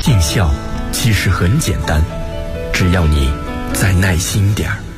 尽孝其实很简单，只要你再耐心点儿。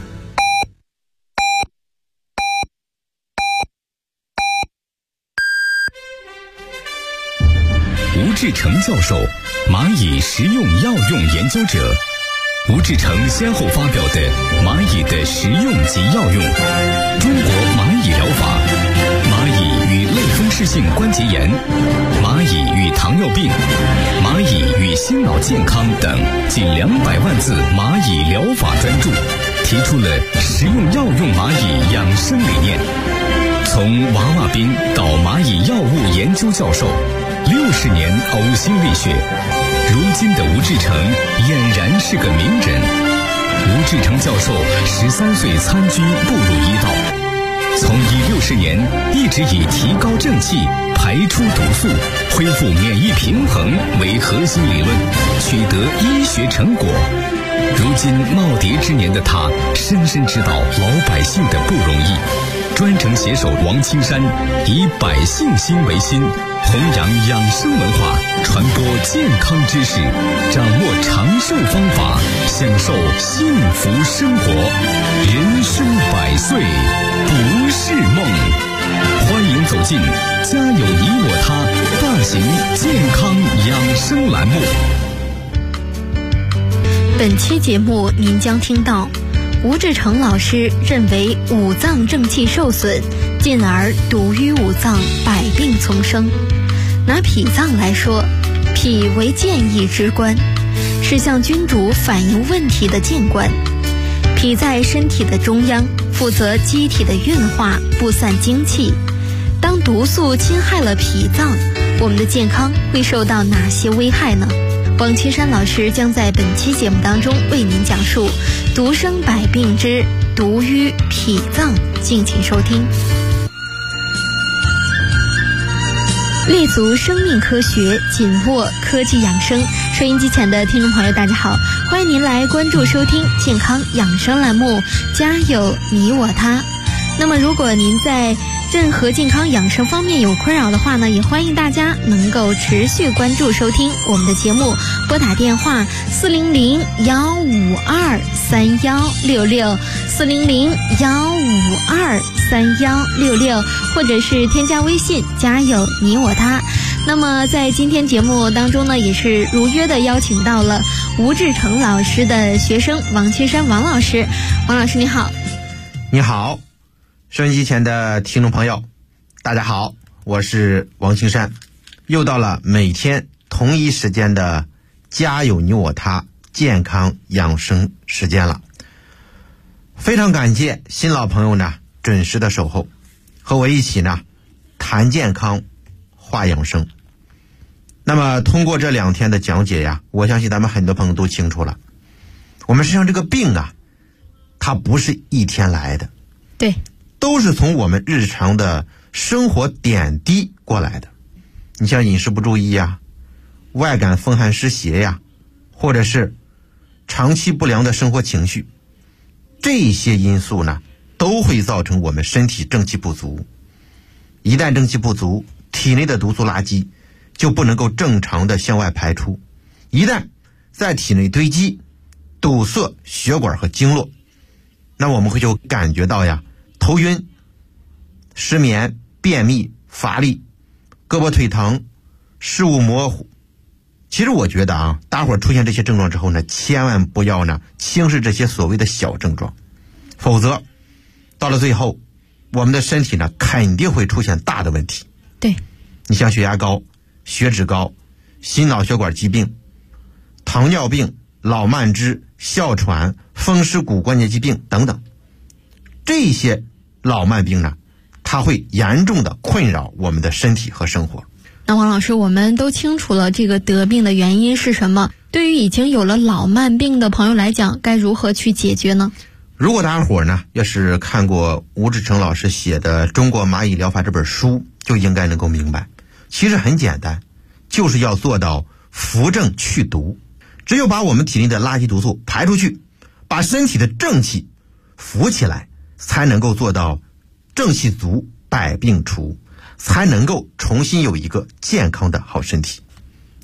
吴志成教授，蚂蚁食用药用研究者。吴志成先后发表的《蚂蚁的食用及药用》、《中国蚂蚁疗法》、《蚂蚁与类风湿性关节炎》、《蚂蚁与糖尿病》、《蚂蚁与心脑健康》等近200万字蚂蚁疗法专著，提出了食用药用蚂蚁养生理念。从娃娃兵到蚂蚁药物研究教授，60年呕心沥血，如今的吴志成俨然是个名人。吴志成教授13岁参军步入医道，从医60年一直以提高正气、排出毒素、恢复免疫平衡为核心理论，取得医学成果。如今耄耋之年的他，深深知道老百姓的不容易。专程携手王青山，以百姓心为心，弘扬养生文化，传播健康知识，掌握长寿方法，享受幸福生活。人生100岁不是梦。欢迎走进家有你我他大型健康养生栏目。 本期节目您将听到吴志成老师认为五脏正气受损，进而毒于五脏，百病丛生。拿脾脏来说，脾为健益之官，是向君主反映问题的谏官。脾在身体的中央，负责机体的运化，布散精气。当毒素侵害了脾脏，我们的健康会受到哪些危害呢？王青山老师将在本期节目当中为您讲述毒生百病之毒于脾脏，敬请收听。立足生命科学，紧握科技养生。收音机前的听众朋友大家好，欢迎您来关注收听健康养生栏目，家有你我他。那么如果您在任何健康养生方面有困扰的话呢，也欢迎大家能够持续关注收听我们的节目，拨打电话400-152-3166 400-152-3166，或者是添加微信家有你我他。那么在今天节目当中呢，也是如约的邀请到了吴志成老师的学生王青山王老师。王老师你好。 你好，收音机前的听众朋友大家好，我是王青山，又到了每天同一时间的家有你我他健康养生时间了。非常感谢新老朋友呢准时的守候，和我一起呢谈健康话养生。那么通过这2天的讲解呀，我相信咱们很多朋友都清楚了，我们身上这个病啊，它不是一天来的， 对， 都是从我们日常的生活点滴过来的。你像饮食不注意呀，外感风寒湿邪呀，或者是长期不良的生活情绪，这些因素呢都会造成我们身体正气不足。一旦正气不足，体内的毒素垃圾就不能够正常的向外排出，一旦在体内堆积，堵塞血管和经络，那我们会就感觉到呀，头晕、失眠、便秘、乏力、胳膊腿疼、视物模糊。其实我觉得啊，大伙儿出现这些症状之后呢，千万不要呢轻视这些所谓的小症状，否则到了最后，我们的身体呢肯定会出现大的问题。 对， 你像血压高、血脂高、心脑血管疾病、糖尿病、老慢支、哮喘、风湿骨关节疾病等等，这些老慢病呢，它会严重的困扰我们的身体和生活。 那王老师，我们都清楚了这个得病的原因是什么，对于已经有了老慢病的朋友来讲，该如何去解决呢？ 如果大家伙呢要是看过吴志成老师写的《中国蚂蚁疗法》这本书，就应该能够明白，其实很简单，就是要做到扶正去毒。只有把我们体内的垃圾毒素排出去，把身体的正气扶起来，才能够做到正气足，百病除，才能够重新有一个健康的好身体。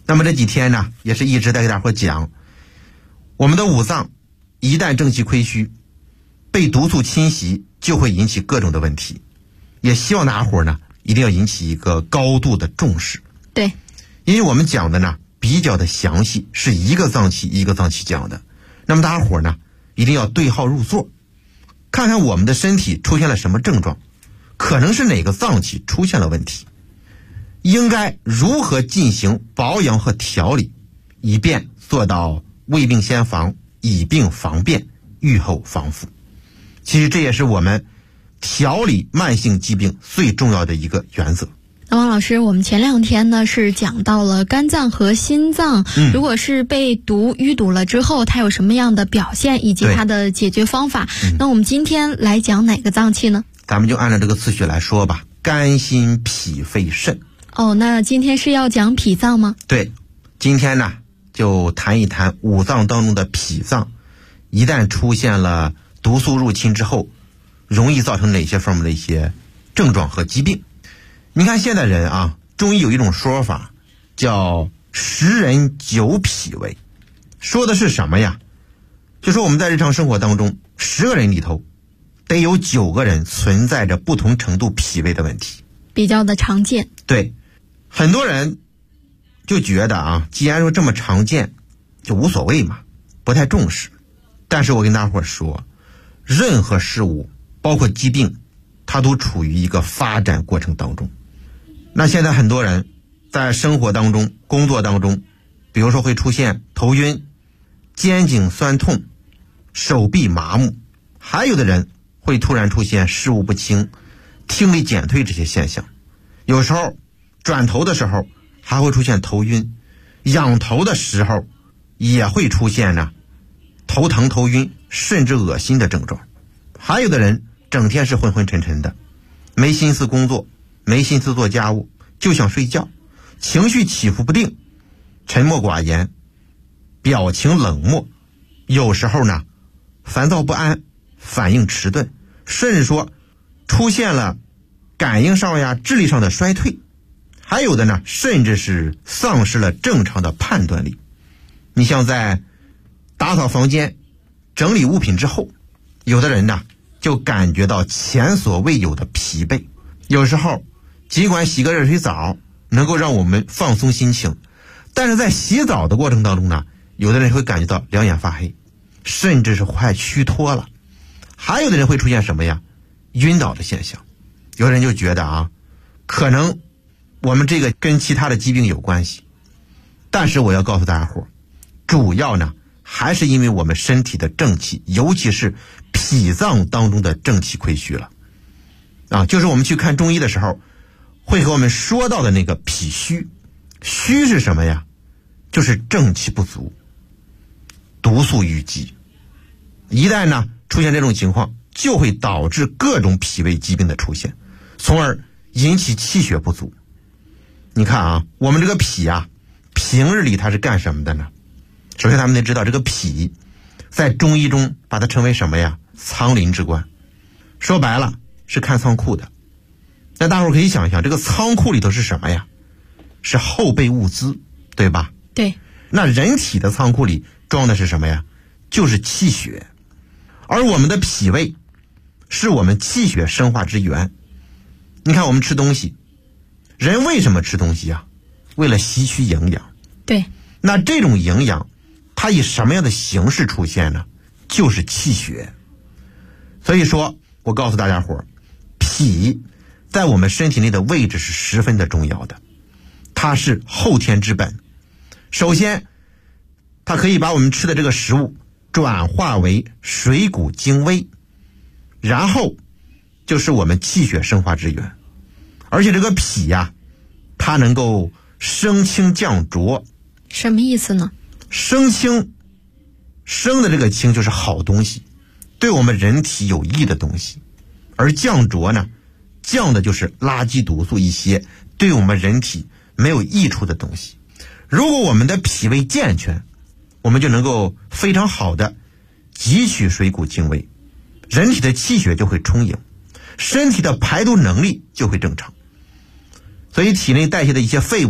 那么这几天呢，也是一直在给大伙讲，我们的五脏一旦正气亏虚，被毒素侵袭，就会引起各种的问题。也希望大伙呢一定要引起一个高度的重视。 对， 因为我们讲的呢比较的详细，是一个脏器一个脏器讲的。那么大伙呢一定要对号入座，看看我们的身体出现了什么症状，可能是哪个脏器出现了问题，应该如何进行保养和调理，以便做到未病先防，以病防变，预后防复。其实这也是我们调理慢性疾病最重要的一个原则。 那王老师，我们前2天呢是讲到了肝脏和心脏，如果是被淤堵了之后，它有什么样的表现以及它的解决方法。那我们今天来讲哪个脏器呢？ 咱们就按照这个次序来说吧，肝心脾肺肾。 那今天是要讲脾脏吗？ 对，今天呢就谈一谈五脏当中的脾脏，一旦出现了毒素入侵之后，容易造成哪些方面的一些症状和疾病。你看现代人啊，中医有一种说法叫10人9脾胃，说的是什么呀？就说我们在日常生活当中10个人里头得有9个人存在着不同程度脾胃的问题， 比较的常见。 对，很多人就觉得啊，既然说这么常见就无所谓嘛，不太重视。但是我跟大伙说，任何事物包括疾病，它都处于一个发展过程当中。那现在很多人在生活当中工作当中，比如说会出现头晕、肩颈酸痛、手臂麻木，还有的人会突然出现视物不清、听力减退这些现象。有时候转头的时候还会出现头晕，仰头的时候也会出现呢头疼头晕甚至恶心的症状。还有的人整天是昏昏沉沉的，没心思工作，没心思做家务，就想睡觉，情绪起伏不定，沉默寡言，表情冷漠，有时候呢烦躁不安，反应迟钝，甚至说出现了感应上呀智力上的衰退。还有的呢甚至是丧失了正常的判断力。你像在打扫房间整理物品之后，有的人呢就感觉到前所未有的疲惫。有时候尽管洗个热水澡能够让我们放松心情，但是在洗澡的过程当中呢，有的人会感觉到两眼发黑，甚至是快虚脱了。还有的人会出现什么呀？晕倒的现象。有人就觉得啊，可能我们这个跟其他的疾病有关系，但是我要告诉大家伙，主要呢还是因为我们身体的正气，尤其是脾脏当中的正气亏虚了啊。就是我们去看中医的时候会和我们说到的那个脾虚。虚是什么呀？就是正气不足，毒素淤积。一旦呢出现这种情况，就会导致各种脾胃疾病的出现，从而引起气血不足。你看啊，我们这个脾啊，平日里它是干什么的呢？首先咱们得知道，这个脾在中医中把它称为什么呀？仓廪之官。说白了是看仓库的。那大伙可以想象，这个仓库里头是什么呀？是后备物资，对吧？ 对。 那人体的仓库里装的是什么呀？就是气血。而我们的脾胃是我们气血生化之源。你看我们吃东西，人为什么吃东西啊？为了吸取营养。 对。 那这种营养它以什么样的形式出现呢？就是气血。所以说我告诉大家伙，脾在我们身体内的位置是十分的重要的，它是后天之本。首先它可以把我们吃的这个食物转化为水谷精微，然后就是我们气血生化之源。而且这个脾呀，它能够升清降浊。 什么意思呢？ 升清，升的这个清就是好东西，对我们人体有益的东西。而降浊呢，降的就是垃圾毒素，一些对我们人体没有益处的东西。如果我们的脾胃健全，我们就能够非常好的汲取水谷精微，人体的气血就会充盈，身体的排毒能力就会正常。所以体内代谢的一些废物啊，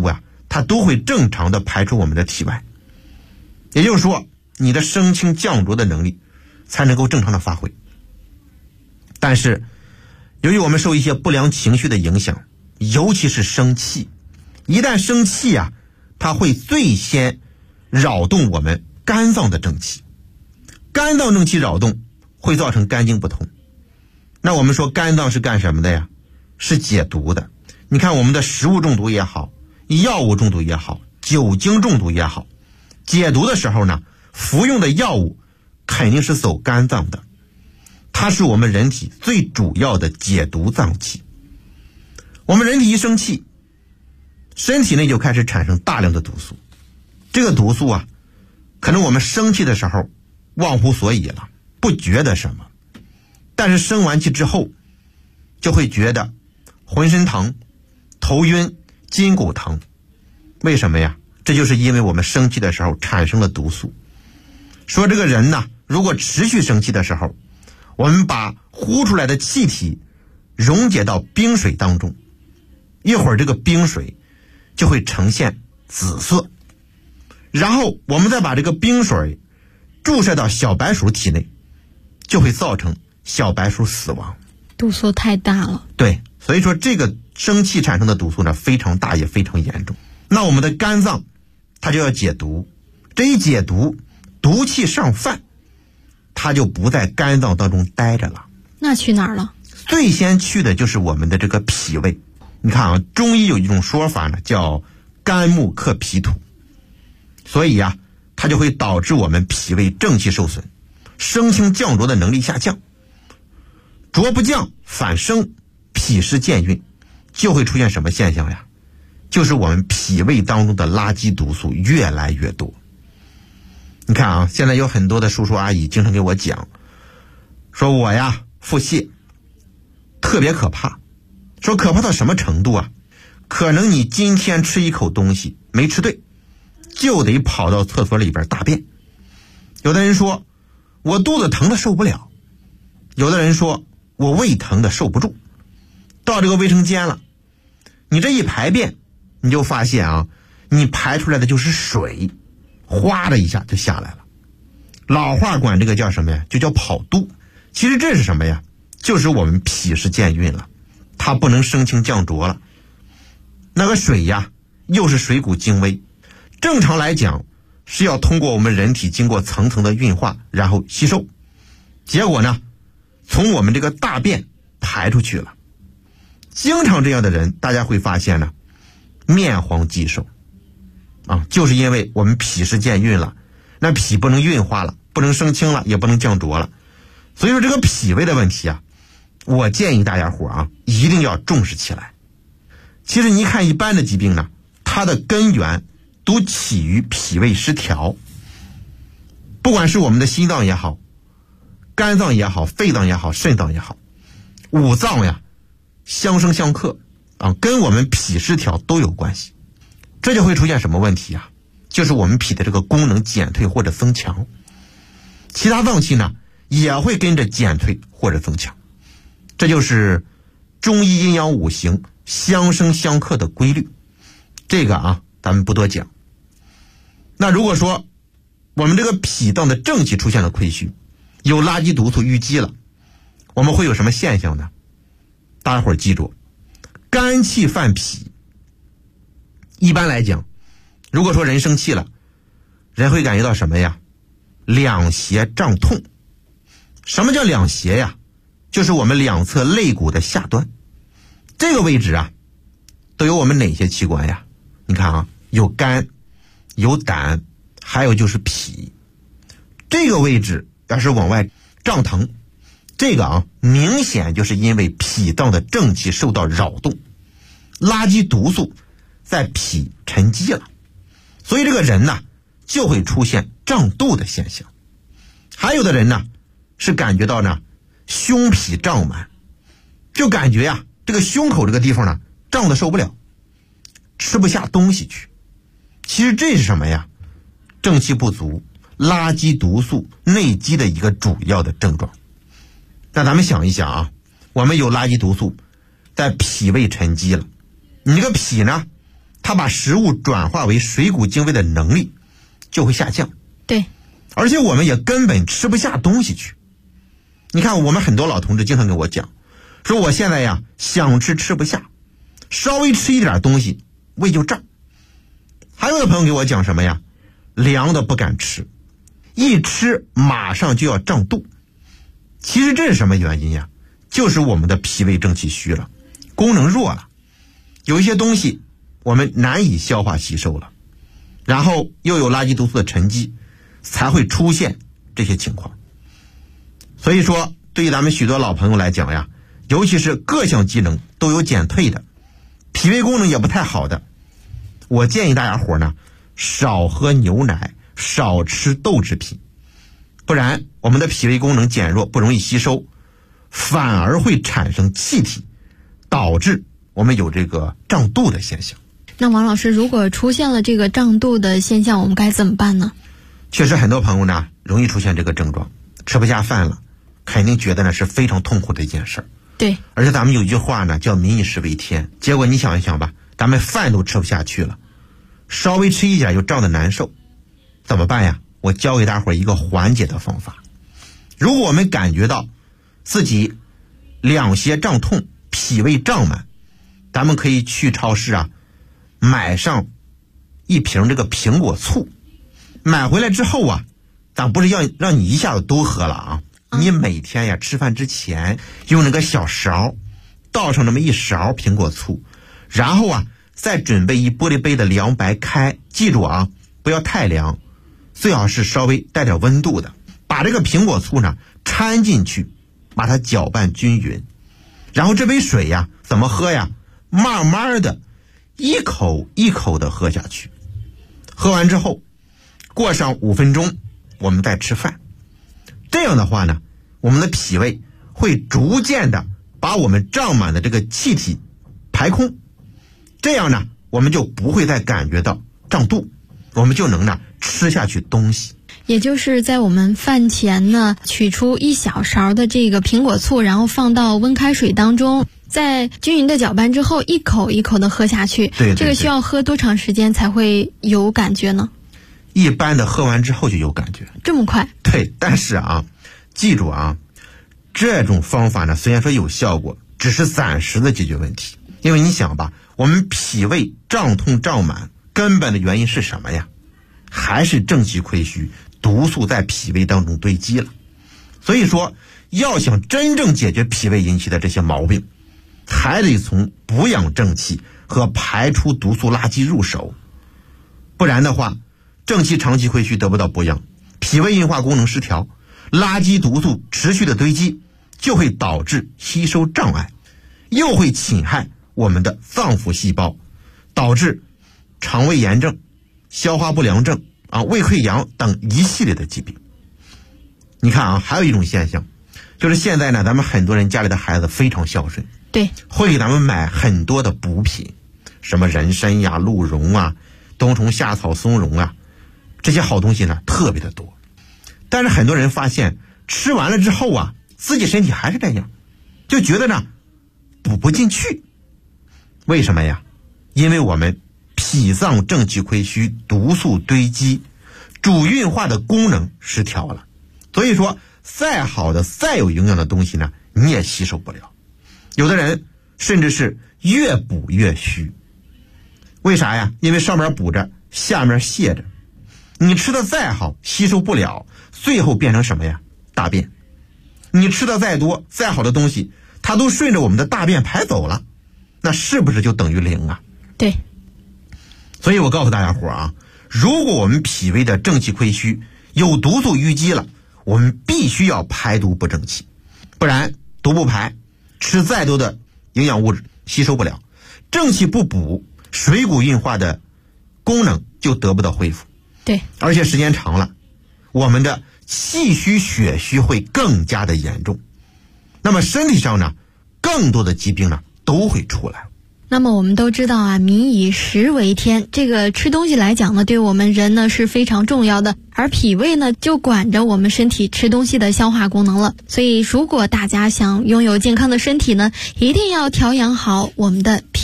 它都会正常的排出我们的体外。也就是说，你的升清降浊的能力才能够正常的发挥。但是由于我们受一些不良情绪的影响，尤其是生气，一旦生气啊，它会最先扰动我们肝脏的正气，肝脏正气扰动会造成肝经不通。那我们说肝脏是干什么的呀？是解毒的。你看我们的食物中毒也好，药物中毒也好，酒精中毒也好，解毒的时候呢，服用的药物肯定是走肝脏的，它是我们人体最主要的解毒脏器。我们人体一生气，身体内就开始产生大量的毒素。这个毒素啊，可能我们生气的时候忘乎所以了，不觉得什么，但是生完气之后就会觉得浑身疼、头晕、筋骨疼。为什么呀？这就是因为我们生气的时候产生了毒素。说这个人呢，如果持续生气的时候，我们把呼出来的气体溶解到冰水当中，一会儿这个冰水就会呈现紫色，然后我们再把这个冰水注射到小白鼠体内，就会造成小白鼠死亡。 毒素太大了。 对，所以说这个生气产生的毒素呢非常大也非常严重。那我们的肝脏它就要解毒，这一解毒，毒气上犯，它就不在肝脏当中待着了。 那去哪儿了？ 最先去的就是我们的这个脾胃。你看啊，中医有一种说法呢，叫肝木克脾土，所以啊，它就会导致我们脾胃正气受损，升清降浊的能力下降，浊不降反升，脾湿健运，就会出现什么现象呀？就是我们脾胃当中的垃圾毒素越来越多。你看啊，现在有很多的叔叔阿姨经常给我讲，说我呀腹泻特别可怕，说可怕到什么程度啊？可能你今天吃一口东西没吃对，就得跑到厕所里边大便。有的人说我肚子疼的受不了，有的人说我胃疼的受不住。到这个卫生间了，你这一排便，你就发现啊，你排出来的就是水，哗的一下就下来了。老话管这个叫什么呀？就叫跑肚。其实这是什么呀？就是我们脾湿健运了，它不能升清降浊了。那个水呀，又是水谷精微，正常来讲是要通过我们人体经过层层的运化，然后吸收，结果呢，从我们这个大便排出去了。经常这样的人，大家会发现呢，面黄肌瘦啊，就是因为我们脾湿健运了，那脾不能运化了，不能升清了，也不能降浊了。所以说这个脾胃的问题啊，我建议大家伙啊，一定要重视起来。其实你看一般的疾病呢，它的根源都起于脾胃失调。不管是我们的心脏也好，肝脏也好，肺脏也好，肾脏也好，五脏呀相生相克啊，跟我们脾失调都有关系。这就会出现什么问题啊？就是我们脾的这个功能减退或者增强，其他脏器呢也会跟着减退或者增强。这就是中医阴阳五行相生相克的规律。这个啊咱们不多讲。那如果说我们这个脾脏的正气出现了亏虚，有垃圾毒素淤积了，我们会有什么现象呢？大家伙儿记住，肝气犯脾。一般来讲，如果说人生气了，人会感觉到什么呀？两胁胀痛。什么叫两胁呀？就是我们两侧肋骨的下端，这个位置啊都有我们哪些器官呀？你看啊，有肝，有胆，还有就是脾。这个位置要是往外胀疼，这个啊明显就是因为脾脏的正气受到扰动，垃圾毒素在脾沉积了，所以这个人呢就会出现胀肚的现象。还有的人呢是感觉到呢胸脾胀满，就感觉呀这个胸口这个地方呢胀得受不了，吃不下东西去。其实这是什么呀？正气不足，垃圾毒素内积的一个主要的症状。那咱们想一想啊，我们有垃圾毒素在脾胃沉积了，你这个脾呢它把食物转化为水谷精微的能力就会下降。 对， 而且我们也根本吃不下东西去。你看，我们很多老同志经常跟我讲，说我现在呀想吃不下，稍微吃一点东西胃就胀。还有的朋友给我讲什么呀，凉的不敢吃，一吃马上就要胀肚。其实这是什么原因呀？就是我们的脾胃正气虚了，功能弱了，有一些东西我们难以消化吸收了，然后又有垃圾毒素的沉积，才会出现这些情况。所以说对于咱们许多老朋友来讲呀，尤其是各项机能都有减退的，脾胃功能也不太好的，我建议大家伙呢少喝牛奶，少吃豆制品，不然我们的脾胃功能减弱，不容易吸收，反而会产生气体，导致我们有这个胀肚的现象。 那王老师，如果出现了这个胀肚的现象，我们该怎么办呢？ 确实很多朋友呢容易出现这个症状，吃不下饭了，肯定觉得呢是非常痛苦的一件事。 对， 而且咱们有一句话呢叫民以食为天，结果你想一想吧，咱们饭都吃不下去了，稍微吃一点就胀得难受，怎么办呀？我教给大伙一个缓解的方法。如果我们感觉到自己两胁胀痛，脾胃胀满，咱们可以去超市啊买上一瓶这个苹果醋，买回来之后啊，咱不是要让你一下子都喝了啊，你每天呀吃饭之前用那个小勺倒上那么一勺苹果醋，然后啊再准备一玻璃杯的凉白开，记住啊不要太凉，最好是稍微带点温度的，把这个苹果醋呢掺进去，把它搅拌均匀，然后这杯水呀怎么喝呀？慢慢的一口一口的喝下去，喝完之后过上5分钟我们再吃饭。这样的话呢，我们的脾胃会逐渐的把我们胀满的这个气体排空，这样呢我们就不会再感觉到胀肚，我们就能呢吃下去东西。 也就是在我们饭前呢取出1小勺的这个苹果醋，然后放到温开水当中，在均匀的搅拌之后一口一口的喝下去。 对， 这个需要喝多长时间才会有感觉呢？ 一般的喝完之后就有感觉。 这么快？ 对，但是啊记住啊，这种方法呢虽然说有效果，只是暂时的解决问题。因为你想吧，我们脾胃胀痛胀满根本的原因是什么呀？还是正气亏虚，毒素在脾胃当中堆积了。所以说要想真正解决脾胃引起的这些毛病，还得从补养正气和排出毒素垃圾入手，不然的话正气长期亏虚得不到补养，脾胃运化功能失调，垃圾毒素持续的堆积，就会导致吸收障碍，又会侵害我们的脏腑细胞，导致肠胃炎症、消化不良症胃溃疡等一系列的疾病。你看啊，还有一种现象，就是现在呢咱们很多人家里的孩子非常孝顺， 对， 会给咱们买很多的补品，什么人参呀、鹿茸啊、冬虫夏草、松茸啊，这些好东西呢特别的多。但是很多人发现吃完了之后啊，自己身体还是这样，就觉得呢补不进去。为什么呀？因为我们脾脏正气亏虚，毒素堆积，主运化的功能失调了。所以说再好的再有营养的东西呢，你也吸收不了。有的人甚至是越补越虚。为啥呀？因为上面补着，下面泻着，你吃的再好吸收不了，最后变成什么呀？大便。你吃的再多再好的东西，它都顺着我们的大便排走了，那是不是就等于零啊？ 对。 所以我告诉大家伙啊，如果我们脾胃的正气亏虚，有毒素淤积了，我们必须要排毒补正气，不然毒不排，吃再多的营养物质吸收不了，正气不补，水谷运化的功能就得不到恢复。 对， 而且时间长了，我们的气虚血虚会更加的严重，那么身体上呢更多的疾病呢都会出来。 那么我们都知道啊，民以食为天，这个吃东西来讲呢，对我们人呢是非常重要的，而脾胃呢就管着我们身体吃东西的消化功能了。所以如果大家想拥有健康的身体呢，一定要调养好我们的脾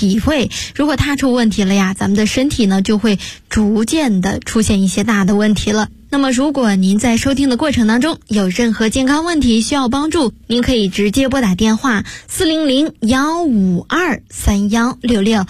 脾胃，如果它出问题了呀，咱们的身体呢就会逐渐的出现一些大的问题了。那么如果您在收听的过程当中有任何健康问题需要帮助，您可以直接拨打电话400-152-3166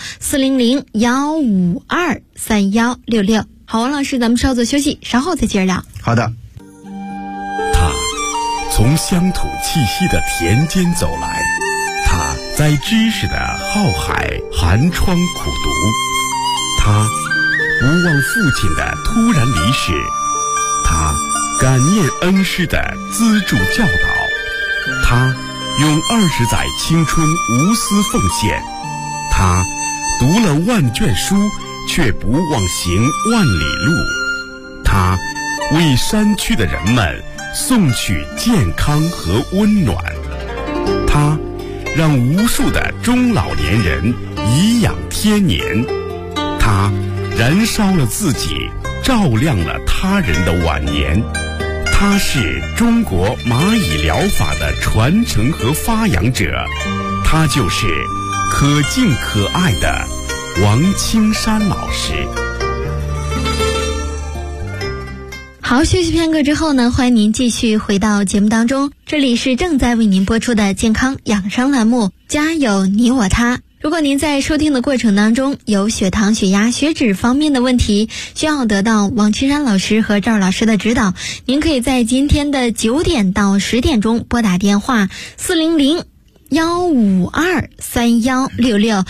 400-152-3166。好，王老师，咱们稍作休息，稍后再接着聊。 好的。 他从乡土气息的田间走来，他在知识的浩海寒窗苦读，他不忘父亲的突然离世，他感念恩师的资助教导，他用20载青春无私奉献，他读了万卷书却不忘行万里路，他为山区的人们送去健康和温暖，他让无数的中老年人颐养天年，他燃烧了自己，照亮了他人的晚年，他是中国蚂蚁疗法的传承和发扬者，他就是可敬可爱的王青山老师。 好，休息片刻之后呢，欢迎您继续回到节目当中，这里是正在为您播出的健康养生栏目，家有你我他。如果您在收听的过程当中有血糖、血压、血脂方面的问题，需要得到王青山老师和赵老师的指导，您可以在今天的9点到10点钟拨打电话400-152-3166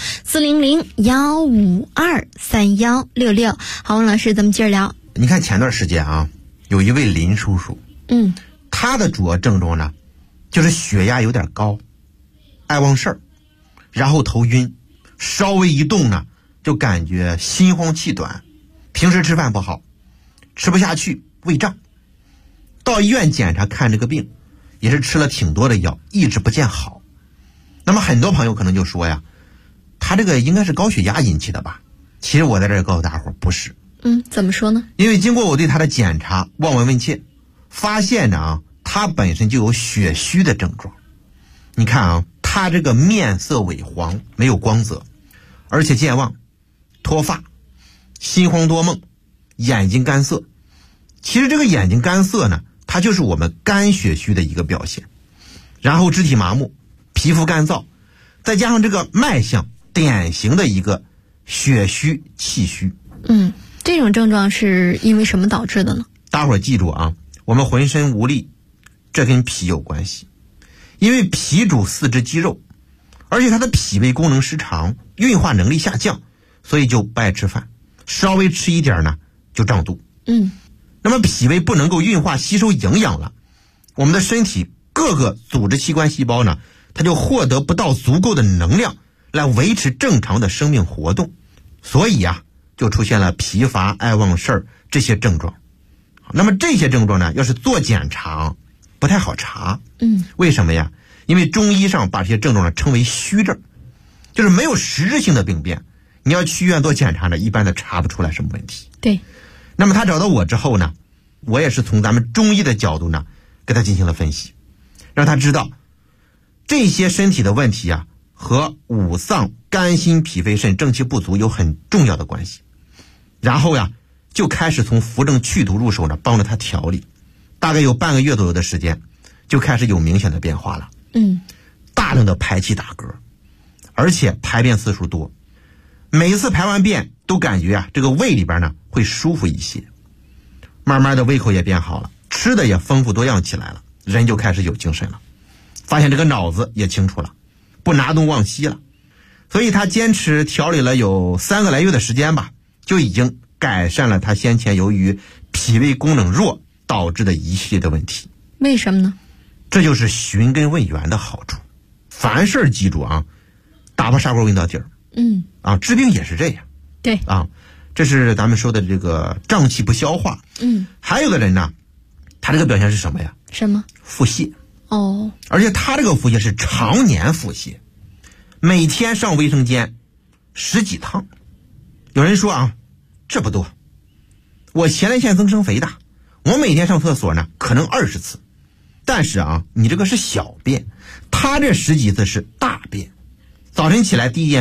400-152-3166。好，王老师，咱们接着聊。 你看前段时间啊，有一位林叔叔，他的主要症状呢，就是血压有点高，爱忘事儿，然后头晕，稍微一动呢，就感觉心慌气短，平时吃饭不好，吃不下去，胃胀。到医院检查看这个病，也是吃了挺多的药，一直不见好。那么很多朋友可能就说呀，他这个应该是高血压引起的吧？其实我在这儿告诉大伙儿，不是。 怎么说呢？ 因为经过我对他的检查，望闻问切，发现呢他本身就有血虚的症状。你看啊，他这个面色萎黄，没有光泽，而且健忘、脱发、心慌多梦、眼睛干涩。其实这个眼睛干涩呢，它就是我们肝血虚的一个表现。然后肢体麻木、皮肤干燥，再加上这个脉象，典型的一个血虚气虚。 这种症状是因为什么导致的呢？ 大伙儿记住啊，我们浑身无力，这跟脾有关系。因为脾主四肢肌肉，而且它的脾胃功能失常，运化能力下降，所以就不爱吃饭，稍微吃一点呢就胀肚。那么脾胃不能够运化吸收营养了，我们的身体各个组织器官细胞呢，它就获得不到足够的能量来维持正常的生命活动，所以啊就出现了疲乏、爱忘事儿这些症状。那么这些症状呢，要是做检查不太好查。为什么呀？因为中医上把这些症状呢称为虚症，就是没有实质性的病变。你要去医院做检查呢，一般的查不出来什么问题。 对。 那么他找到我之后呢，我也是从咱们中医的角度呢，给他进行了分析，让他知道这些身体的问题啊，和五脏、肝、心、脾、肺、肾正气不足有很重要的关系。然后呀，就开始从扶正祛毒入手呢，帮着他调理。大概有半个月左右的时间，就开始有明显的变化了。大量的排气打嗝，而且排便次数多，每一次排完便都感觉啊，这个胃里边呢会舒服一些。慢慢的胃口也变好了，吃的也丰富多样起来了，人就开始有精神了，发现这个脑子也清楚了，不拿东忘西了。所以他坚持调理了有3个来月的时间吧，就已经改善了他先前由于脾胃功能弱导致的一系列的问题。 为什么呢？ 这就是寻根问源的好处。凡事记住啊，打破砂锅问到底儿。治病也是这样。 对啊，这是咱们说的这个胀气不消化。还有的人呢，他这个表现是什么呀？ 什么？ 腹泻。 而且他这个腹泻是常年腹泻，每天上卫生间10几趟。有人说啊，这不多，我前列腺增生肥大，我每天上厕所呢可能20次，但是啊，你这个是小便，他这10几次是大便。早晨起来第一件事，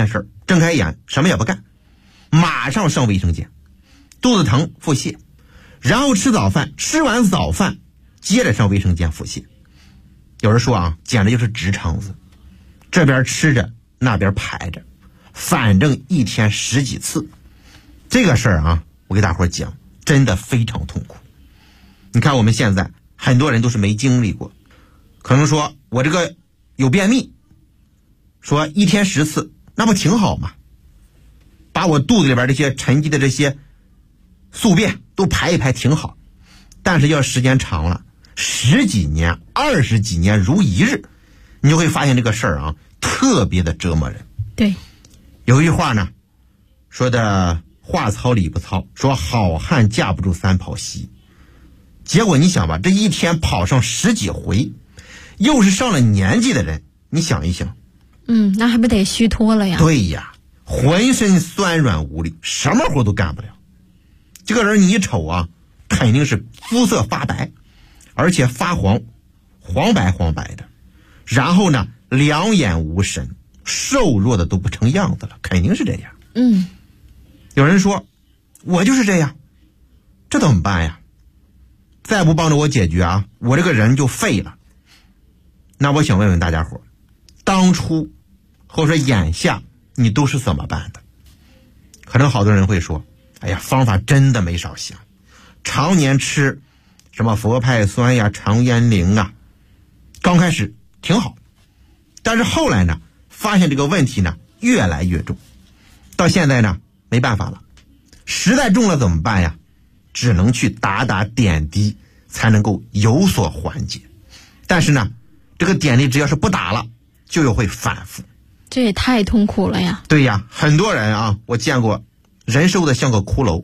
睁开眼什么也不干，马上上卫生间，肚子疼腹泻，然后吃早饭，吃完早饭接着上卫生间腹泻。有人说啊，简直就是直肠子，这边吃着那边排着，反正一天10几次。这个事儿啊，我给大伙讲，真的非常痛苦。你看我们现在很多人都是没经历过，可能说我这个有便秘，说一天10次，那不挺好吗？把我肚子里边这些沉积的这些宿便都排一排挺好。但是要时间长了，10几年、20几年如一日，你就会发现这个事儿啊，特别的折磨人。 对， 有一句话呢，说的话糙理不糙，说好汉架不住3跑西。结果你想吧，这一天跑上10几回，又是上了年纪的人，你想一想， 那还不得虚脱了呀？ 对呀，浑身酸软无力，什么活都干不了。这个人你一瞅啊，肯定是肤色发白，而且发黄，黄白的，然后呢两眼无神，瘦弱的都不成样子了，肯定是这样。有人说我就是这样，这怎么办呀？再不帮着我解决啊，我这个人就废了。那我想问问大家伙，当初或者说眼下你都是怎么办的？可能好多人会说，哎呀，方法真的没少想，常年吃什么佛派酸呀、肠烟灵啊，刚开始挺好，但是后来呢，发现这个问题呢越来越重，到现在呢没办法了，实在重了怎么办呀？只能去打打点滴，才能够有所缓解。但是呢，这个点滴只要是不打了，就又会反复。 这也太痛苦了呀。 对呀，很多人啊，我见过人瘦的像个骷髅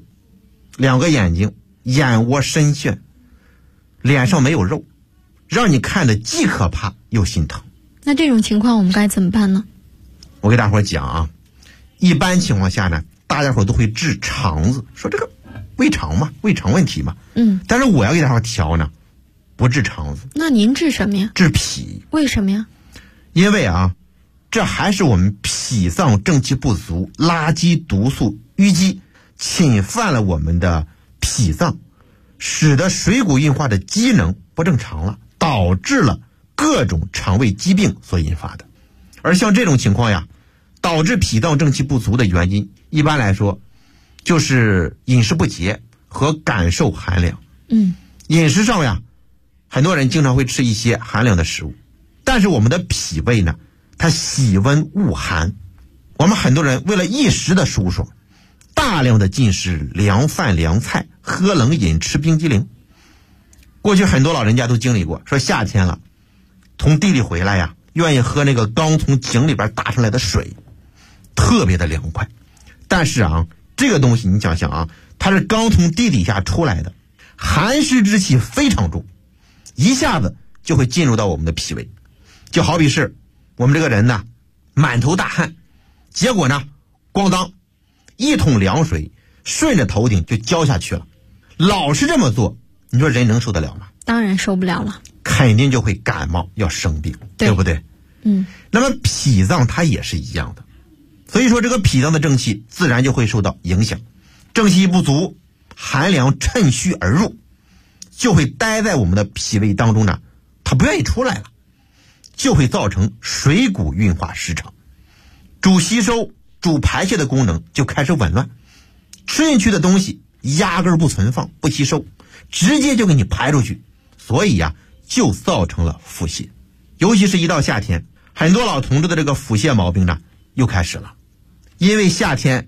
，2个眼睛，眼窝深陷，脸上没有肉，让你看的既可怕又心疼。 那这种情况我们该怎么办呢？ 我给大伙讲啊，一般情况下呢，大家伙都会治肠子，说这个胃肠嘛，胃肠问题嘛。但是我要给大伙调呢，不治肠子。 那您治什么呀？ 治脾。 为什么呀？ 因为啊，这还是我们脾脏正气不足，垃圾毒素淤积侵犯了我们的脾脏，使得水谷运化的机能不正常了，导致了各种肠胃疾病所引发的。而像这种情况呀，导致脾脏正气不足的原因，一般来说就是饮食不节和感受寒凉。饮食上呀，很多人经常会吃一些寒凉的食物，但是我们的脾胃呢，它喜温恶寒，我们很多人为了一时的舒爽，大量的进食凉饭凉菜，喝冷饮，吃冰激凌。过去很多老人家都经历过，说夏天了，从地里回来呀，愿意喝那个刚从井里边打上来的水，特别的凉快。但是啊，这个东西你想想啊，它是刚从地底下出来的，寒湿之气非常重，一下子就会进入到我们的脾胃。就好比是我们这个人呢，满头大汗，结果呢，咣当一桶凉水顺着头顶就浇下去了，老是这么做，你说人能受得了吗？ 当然受不了了， 肯定就会感冒，要生病， 对不对？那么脾脏它也是一样的，所以说这个脾脏的正气自然就会受到影响，正气不足，寒凉趁虚而入，就会待在我们的脾胃当中呢，它不愿意出来了，就会造成水谷运化失常，主吸收主排泄的功能就开始紊乱，吃进去的东西压根不存放不吸收，直接就给你排出去，所以呀，就造成了腹泻。尤其是一到夏天，很多老同志的这个腹泻毛病呢又开始了，因为夏天